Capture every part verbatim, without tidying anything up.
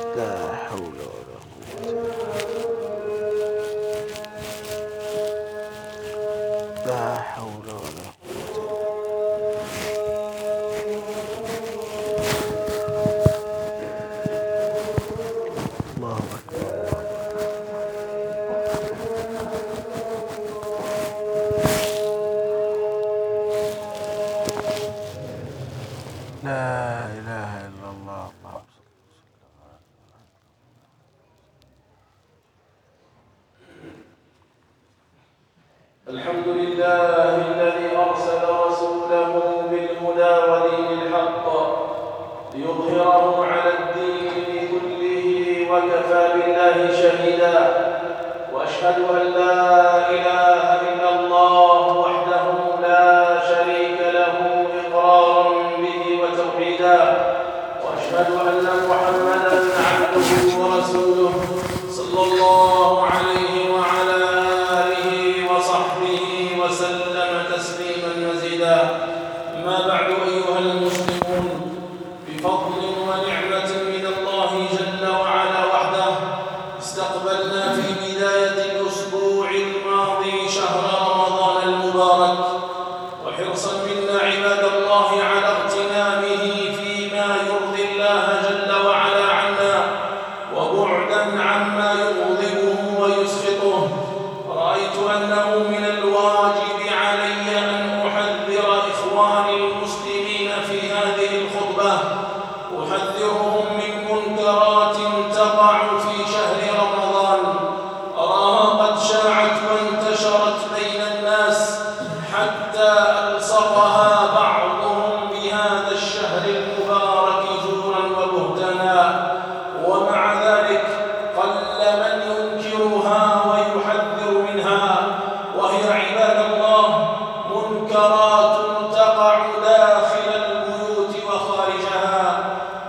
لا حول ولا قوة لا حول ولا قوة. الله أكبر الله لا إله إلا الله. الحمد لله الذي أرسل رسوله بالهدى ودين الحق ليظهره على الدين كله وكفى بالله شهيدا. وأشهد أن لا إله إلا الله وحده لا شريك له إقرارا به وتوحيدا. وأشهد أن محمدا عبده ورسوله صلى الله عليه وعلى وسلم تسليما مزيدا. أما بعد أيها المسلمون، بفضل ونعمة من الله جل وعلا وحده استقبلنا في بداية الأسبوع الماضي شهر رمضان المبارك، وحرصا منا عباد الله على اغتنامه فيما يرضي الله جل وعلا عنا وبعدا عما يغضبه ويسخطه، رأيت أنه من الواجب علي أن أحذر إخواني المسلمين في هذه الخطبة، أحذرهم من منكرات تقع في شهر رمضان أراها قد شاعت وانتشرت بين الناس حتى ألصقها بعضهم بهذا الشهر المبارك زورا وبهتانا، ومع ذلك قل من ينكرها ويحذر منها، وهي عباد الله منكرات تقع داخل البيوت وخارجها،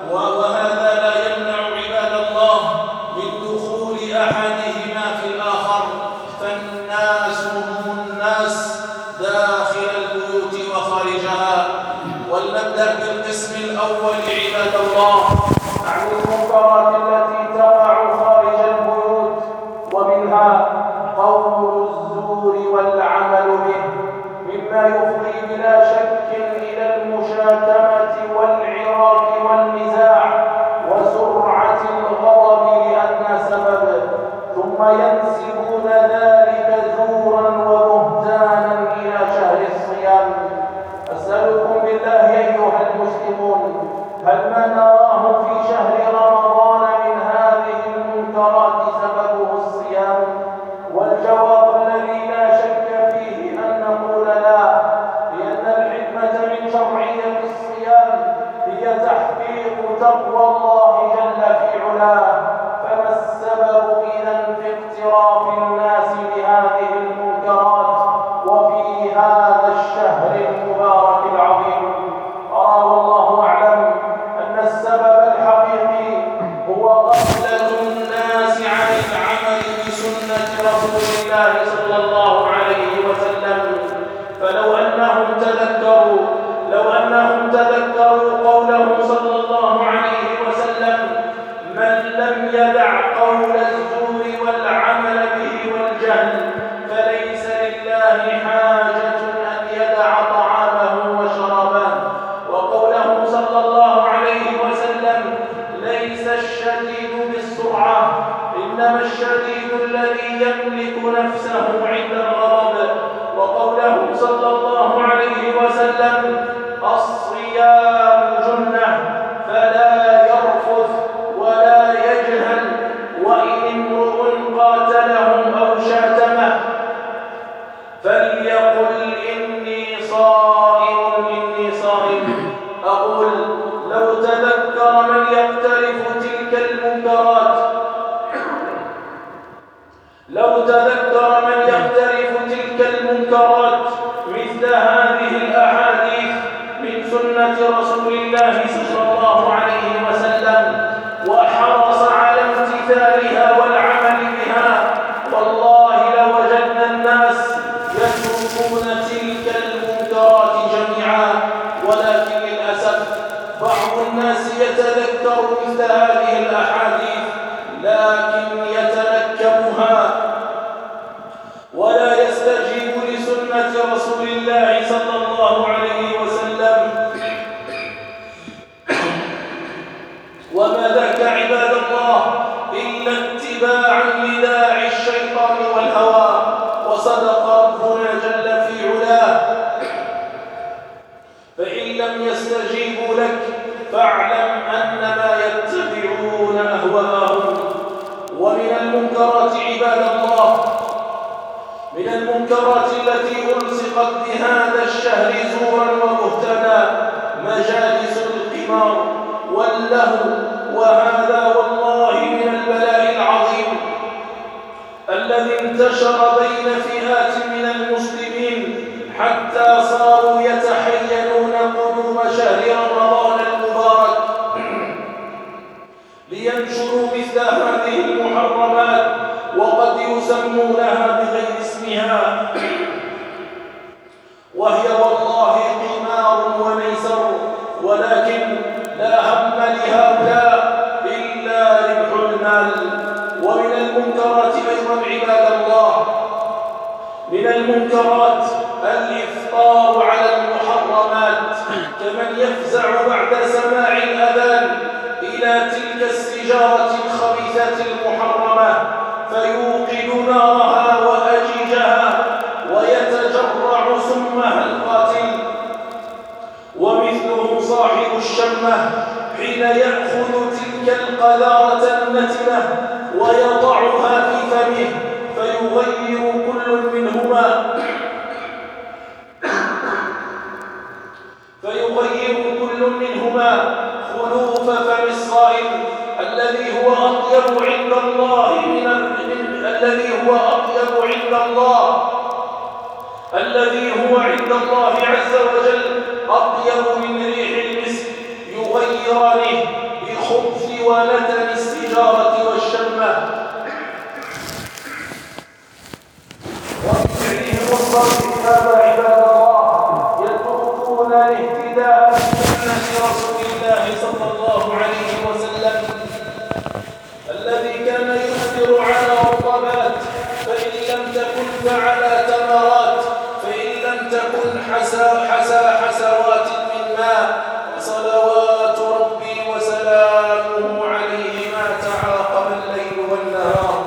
وهذا لا يمنع عباد الله من دخول أحدهما في الآخر، فالناس هم الناس داخل البيوت وخارجها. ولنبدأ بالقسم الأول عباد الله عن المنكرات التي تقع خارج البيوت، ومنها قول الزور والعمل به، مما يفضي بلا شك إلى المشاتمة والعراك والنزاع وسرعة الغضب لأدنى سبب، ثم ينسبون ذلك زورا وبهتانا إلى شهر الصيام. أسألكم بالله أيها المسلمون، هل ما نراه في شهر رمضان من هذه المنكرات سببه الصيام؟ والجواب الذي لا شك فيه أن نقول لا، لأن الحكمة من شرعية الصيام هي تحقيق تقوى الله جل في علاه، فما السبب إذن في اقتراف الناس بهذه المنكرات وفي هذا الشهر المبارك العظيم؟ أرى والله أعلم أن السبب الحقيقي هو غفلة الناس عن العمل بسنة رسول الله صلى الله عليه وسلم. فلو أنهم تذكروا لو أنهم تذكروا قوله صلى الله عليه وسلم: من لم يدع قول الزور والعمل به والجهل فليس لله حاجة أن يدع طعامه وشرابه، وقوله صلى الله عليه وسلم: ليس الشديد بالسرعة إنما الشديد الذي يملك نفسه عند الغضب، وقوله صلى الله عليه وسلم: الصيام جنة فلا يرفث ولا يجهل، وإن امرؤ قاتله أو شاتمه فليقل إني صائم إني صائم. أقول لو تذكر من يقترف تلك المنكرات لو تذكر من يقترف تلك المنكرات مثل هذه الأحاديث من سنة رسول الله صلى الله عليه وسلم وحرص على امتثالها والعمل بها، والله لوجدنا الناس يتركون تلك المنكرات جميعا. ولكن للأسف بعض الناس يتذكر مثل هذه الأحاديث وما ذاك عباد الله إلا اتباعا لداعي الشيطان والهوى. وصدق ربنا جل في علاه: فإن لم يستجيبوا لك فاعلم أنما يتبعون أهواءهم. ومن المنكرات عباد الله، من المنكرات التي ألصقت بهذا الشهر زورا وبهتانا مجالس القمار واللهو، وهذا والله من البلاء العظيم الذي انتشر بين فئات من المسلمين حتى صاروا يتحينون قدوم شهر رمضان المبارك لينشروا مثل هذه المحرمات، وقد يسمونها بغير اسمها، وهي والله قمار وميسر، ولكن لا هم لهؤلاء إلا ربح المال. ومن المنكرات أيضا عباد الله، من المنكرات الإفطار على المحرمات، كمن يفزع بعد سماع الأذان إلى تلك السجارة الخبيثة المحرمة فيوقد نارها وأجيجها ويتجرع سمها القاتل. ومثله صاحب الشمة حين يأخذ تلك القذارة النتنة ويضعها في فمه فيغير كل منهما فيغير كل منهما خلوف فم الصائم الذي هو أطيب عند الله من الذي هو أطيب عند الله الذي هو عند الله عز وجل أطيب من ريح المسك، يغيرانه بخبث ونتن السجارة والشمة وبفعلهم الصالح. هذا عباد الله يتركون الاهتداء بسنة رسول الله صلى الله عليه وسلم الذي كان يفطر على رطبات، فإن لم تكن فعلى تمرات، فإن لم تكن حسا حسا حسوات من ماء. صلوات ربي وسلامه عليه ما تعاقب الليل والنهار.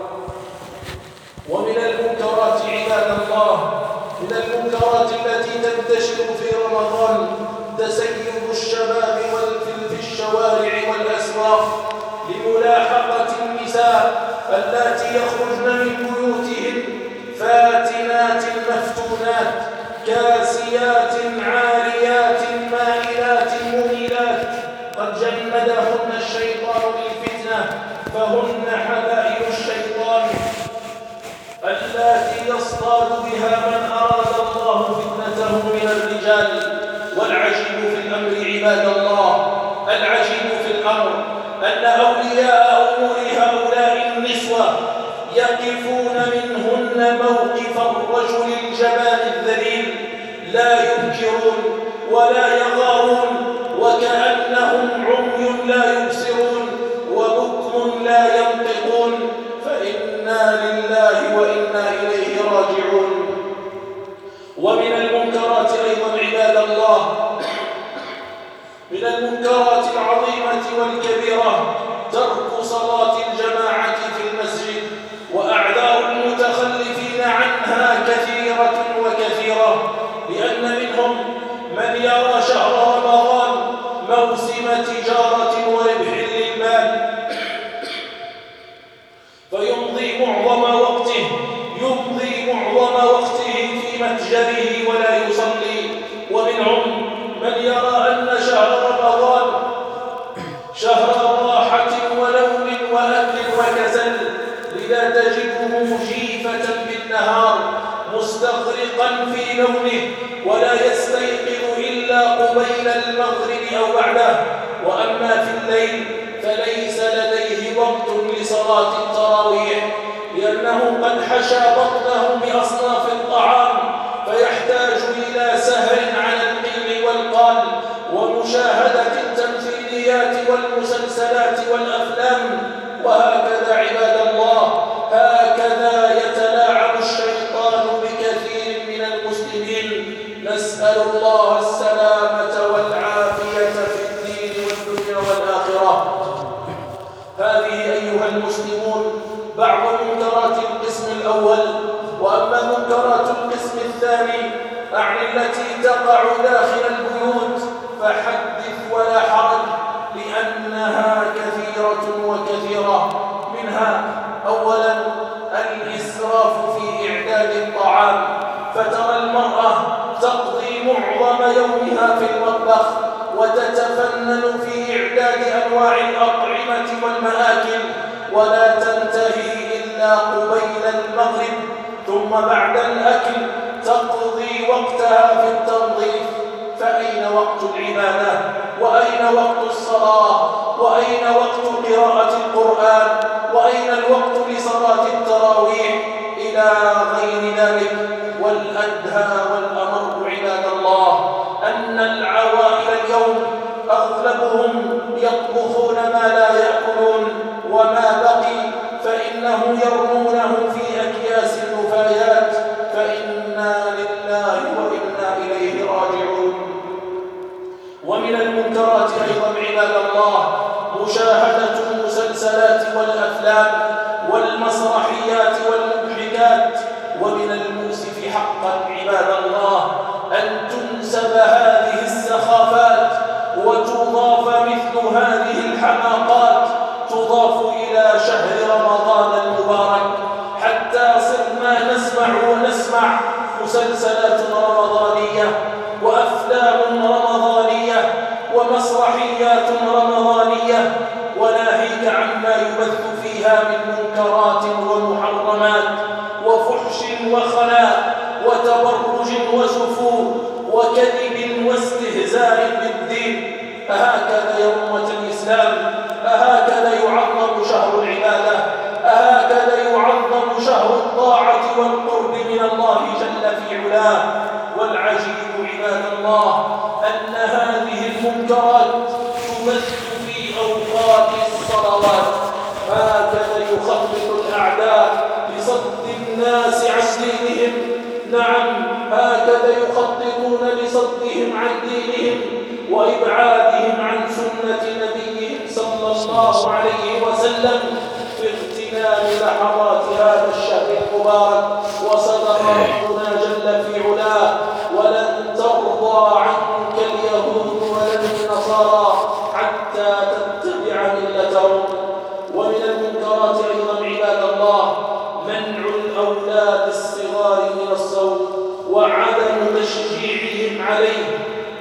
ومن المنكرات عباد الله، من المنكرات التي تنتشر في رمضان تسيب الشباب في الشوارع والأسواق لملاحقة النساء اللاتي يخرجن من بيوتهن فاتنات مفتونات كاسيات عاريات مائلات مميلات قد جندهن الشيطان للفتنة، فهن حبائل الشيطان اللاتي يصطاد بها من أراد الله فتنته من الرجال. والعجيب في الأمر عباد الله، العجيب في الأمر أن أولياء أمور هؤلاء النسوة يقفون منهن موقف الرجل الجبان الذليل، لا ينكرون ولا يغارون، وكأنهم عمي لا يبصرون وبكم لا ينطقون، فإنا لله وإنا إليه راجعون. ومن المنكرات أيضا عباد الله، من المنكرات العظيمة والكبيرة ترك صلاة الجماعة في المسجد، وأعذار المتخلفين عنها كثيرة وكثيرة، لأن منهم من يرى شهر رمضان موسم تجارة وربح للمال فيمضي معظم وقته يمضي معظم وقته في متجره ولا يصلي. ومنهم من يرى أن شهر رمضان شهر راحة ونوم وأكل وكسل، لذا تجده جيفة بالنهار مستغرقا في نومه ولا يستيقظ إلا قبيل المغرب أو بعده. وأما في الليل فليس لديه وقت لصلاة التراويح، لأنه قد حشى بطنه بأصناف الطعام فيحتاج إلى سهر على القيل والقال ومشاهدة التمثيليات والمسلسلات والأفلام. وهكذا عباد الله، هكذا يتلاعب الشيطان بكثير من المسلمين. نسأل الله السلامة والعافية في الدين والدنيا والآخرة. المسلمون بعض منكرات القسم الأول. وأما منكرات القسم الثاني أعني التي تقع داخل البيوت فحدث ولا حرج، لأنها كثيرة وكثيرة. منها أولا الإسراف في إعداد الطعام، فترى المرأة تقضي معظم يومها في المطبخ وتتفنن في إعداد أنواع الأطعمة والمآكل، ولا تنتهي إلا قبيل المغرب، ثم بعد الأكل تقضي وقتها في التنظيف. فأين وقت العبادة؟ وأين وقت الصلاة؟ وأين وقت قراءة القرآن؟ وأين الوقت لصلاة التراويح؟ إلى غير ذلك. والأدهى والأمر عباد الله أن العوائل اليوم أغلبهم يطبخون ما لا يأكلون، وما بقي فإنه يرمونه في أكياس النفايات، فإنا لله وإنا إليه راجعون. ومن المنكرات أيضا عباد الله مشاهدة المسلسلات والأفلام والمسرحيات والمضحكات. ومن المؤسف حقا عباد الله أن تنسب هذه السخافات وتضاف مثل هذه الحماقات تضاف إلى شهر رمضان المبارك، حتى صرنا نسمع ونسمع مسلسلات رمضانية وأفلام رمضانية ومسرحيات رمضانية، وناهيك عما يبث فيها من منكرات ومحرمات وفحش وخلاء وتبرج وسفور وكذب واستهزاء بالدين. أهكذا يا أمة الإسلام؟ أهكذا يعظم شهر العبادة؟ أهكذا يعظم شهر الطاعة والقرب من الله جل في علاه؟ والعجيب عباد الله أن هذه المنكرات تبث في أوقات الصلوات. هكذا يخطط الأعداء لصد الناس عن دينهم. نعم، هكذا يخططون لصدهم عن دينهم وإبعادهم عن سنة نبيهم صلى الله عليه وسلم في اغتنام لحظات هذا الشهر المبارك. وصدق ربنا جل في علاه: ولن ترضى عنك اليهود ولا النصارى حتى تتبع ملتهم. ومن المنكرات أيضا عباد الله منع الأولاد الصغار من الصوم وعدم تشجيعهم عليه،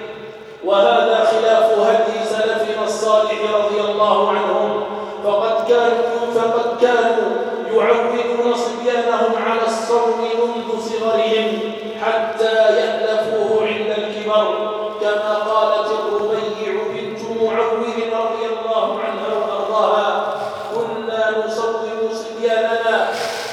وهذا خلاف هدي سلفنا الصالح رضي الله عنهم، فقد كانوا فقد كانوا يعودون صبيانهم على الصوم منذ صغرهم حتى يألفوه عند الكبر، كما قالت الربيع بنت معوذ رضي الله عنها وأرضاها: كنا نصوم صبياننا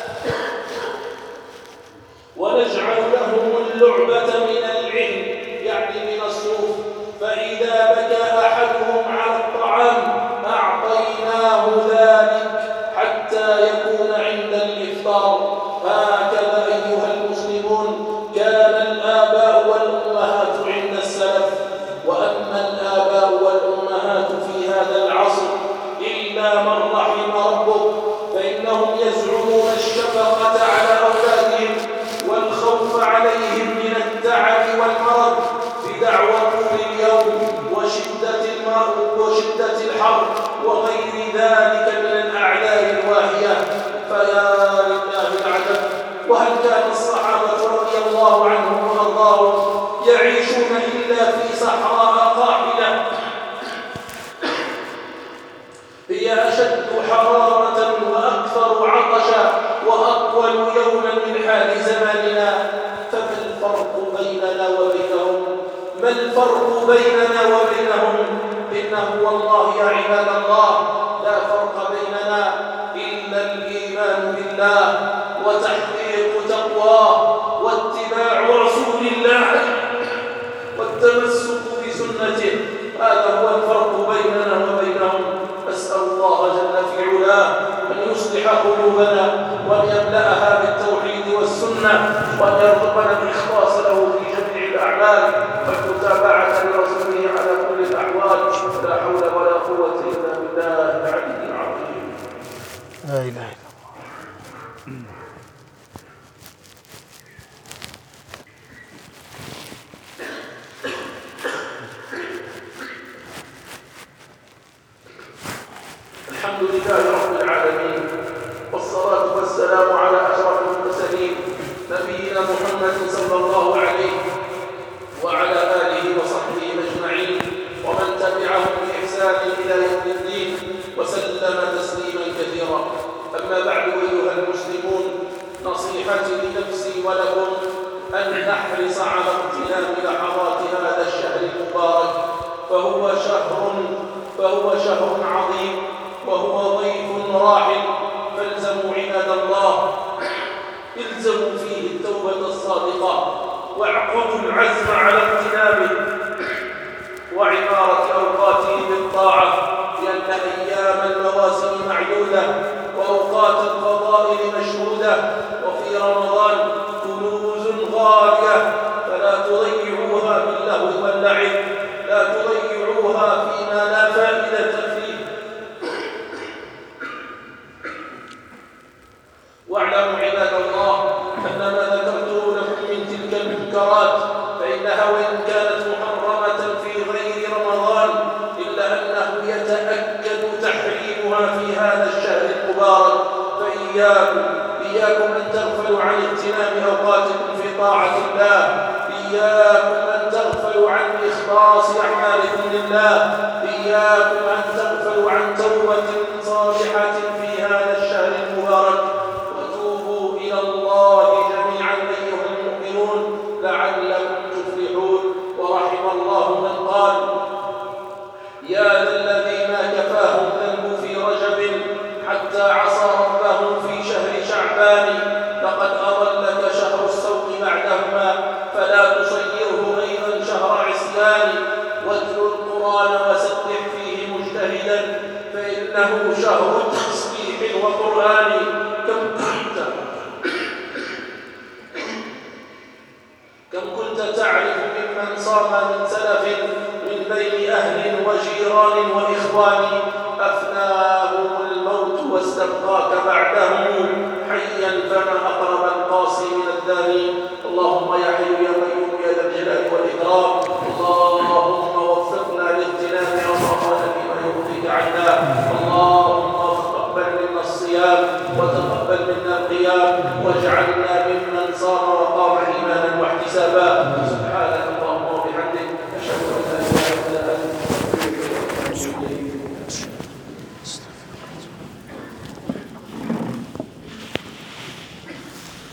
ونجعل لهم اللعبة من العلم، يعني من الصوف، فإذا بكى أحدهم على الطعام أعطيناه ذلك حتى يكون عند الإفطار. هكذا أيها المسلمون كان الآباء والأمهات عند السلف. وأما الآباء والأمهات في هذا العصر إلا من رحم ربك، فإنهم يزعمون الشفقة على أولادهم والخوف عليهم من التعب والمرض بدعوى طول اليوم وشدة الماء وشدة الحر وغير ذلك من الأعذار الواهية. فيا لله العجب، وهل كان الصحابة رضي الله عنهم وأرضاهم يعيشون إلا في صحراء قاحلة هي أشد حرارة وأكثر عطشا وأطول يوما من حال زماننا؟ فما الفرق بيننا وبينهم؟ ما الفرق بيننا وبينهم؟ إنه والله يا عباد الله لا فرق بيننا إلا الإيمان بالله وتحقيق تقواه واتباع رسول الله والتمسك بسنته. هذا هو الفرق بيننا وبينهم. أسأل الله جل في علاه أن يصلح قلوبنا وأن يملأها بالتوحيد والسنة وأن يرزقنا الإخلاص له في جميع الأعمال والمتابعة لرسوله على كل الأحوال. لا حول ولا قوة إلا بالله العلي العظيم. لا إله إلا الحمد لله رب العالمين، والصلاة والسلام على أشرف المرسلين نبينا محمد صلى الله عليه وعلى آله وصحبه أجمعين ومن تبعهم بإحسان إلى يوم الدين وسلم تسليما كثيرا. أما بعد أيها المسلمون، نصيحتي لنفسي ولكم أن نحرص على اغتنام لحظات هذا الشهر المبارك، فهو شهر فهو شهر عظيم وهو ضيف راحل، فالزموا عباد الله، الزموا فيه التوبة الصادقة واعقدوا العزم على اغتنامه وعمارة أوقاته بالطاعة، لأن أيام المواسم معدودة وأوقات الفضائل مشهودة، وفي رمضان كنوز غالية، فلا تضيعوها باللهو واللعب، لا تضيعوها فيما لا فائدة فيه. واعلموا عباد الله أن ما ذكرته لكم من تلك المنكرات فإنها وإن كانت محرمة في غير رمضان إلا أنه يتأكد تحريمها في هذا الشهر المبارك. فإياكم إياكم أن تغفلوا عن اغتنام أوقاتكم في طاعة الله، إياكم أن تغفلوا عن إخلاص أعمالكم لله، إياكم أن تغفلوا عن توبة صالحة في هذا الشهر المبارك، وتوبوا إلى الله جميعا أيها المؤمنون لعلكم تفلحون. ورحم الله من قال: يا للذي ما كفاه الذنب في رجب حتى عصى ربه في شهر شعبان، لقد أضلك شهر السوق بعدهما، فلا تصيره أيضا شهر عصيان، واتل القرآن وسبح فيه مجتهدا، فإنه شهر تسبيح وقرآن. كم كنت كم كنت تعرف ممن صام من سلف من بين أهل وجيران وإخوان، أفناهم الموت واستبقاك بعدهم حيا، فما أقرب القاسي من الداني. اللهم يا حي يا قيوم يا ذا الجلال والإكرام، اللهم وفقنا لاغتنام رمضان بما يرضيك عنا، اللهم تقبل منا الصيام وتقبل منا القيام، واجعلنا ممن صام وقام إيمانا واحتسابا. سبحانك اللهم وبحمدك، أشهد أن لا إله إلا أنت.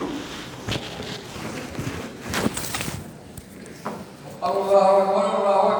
الله أكبر الله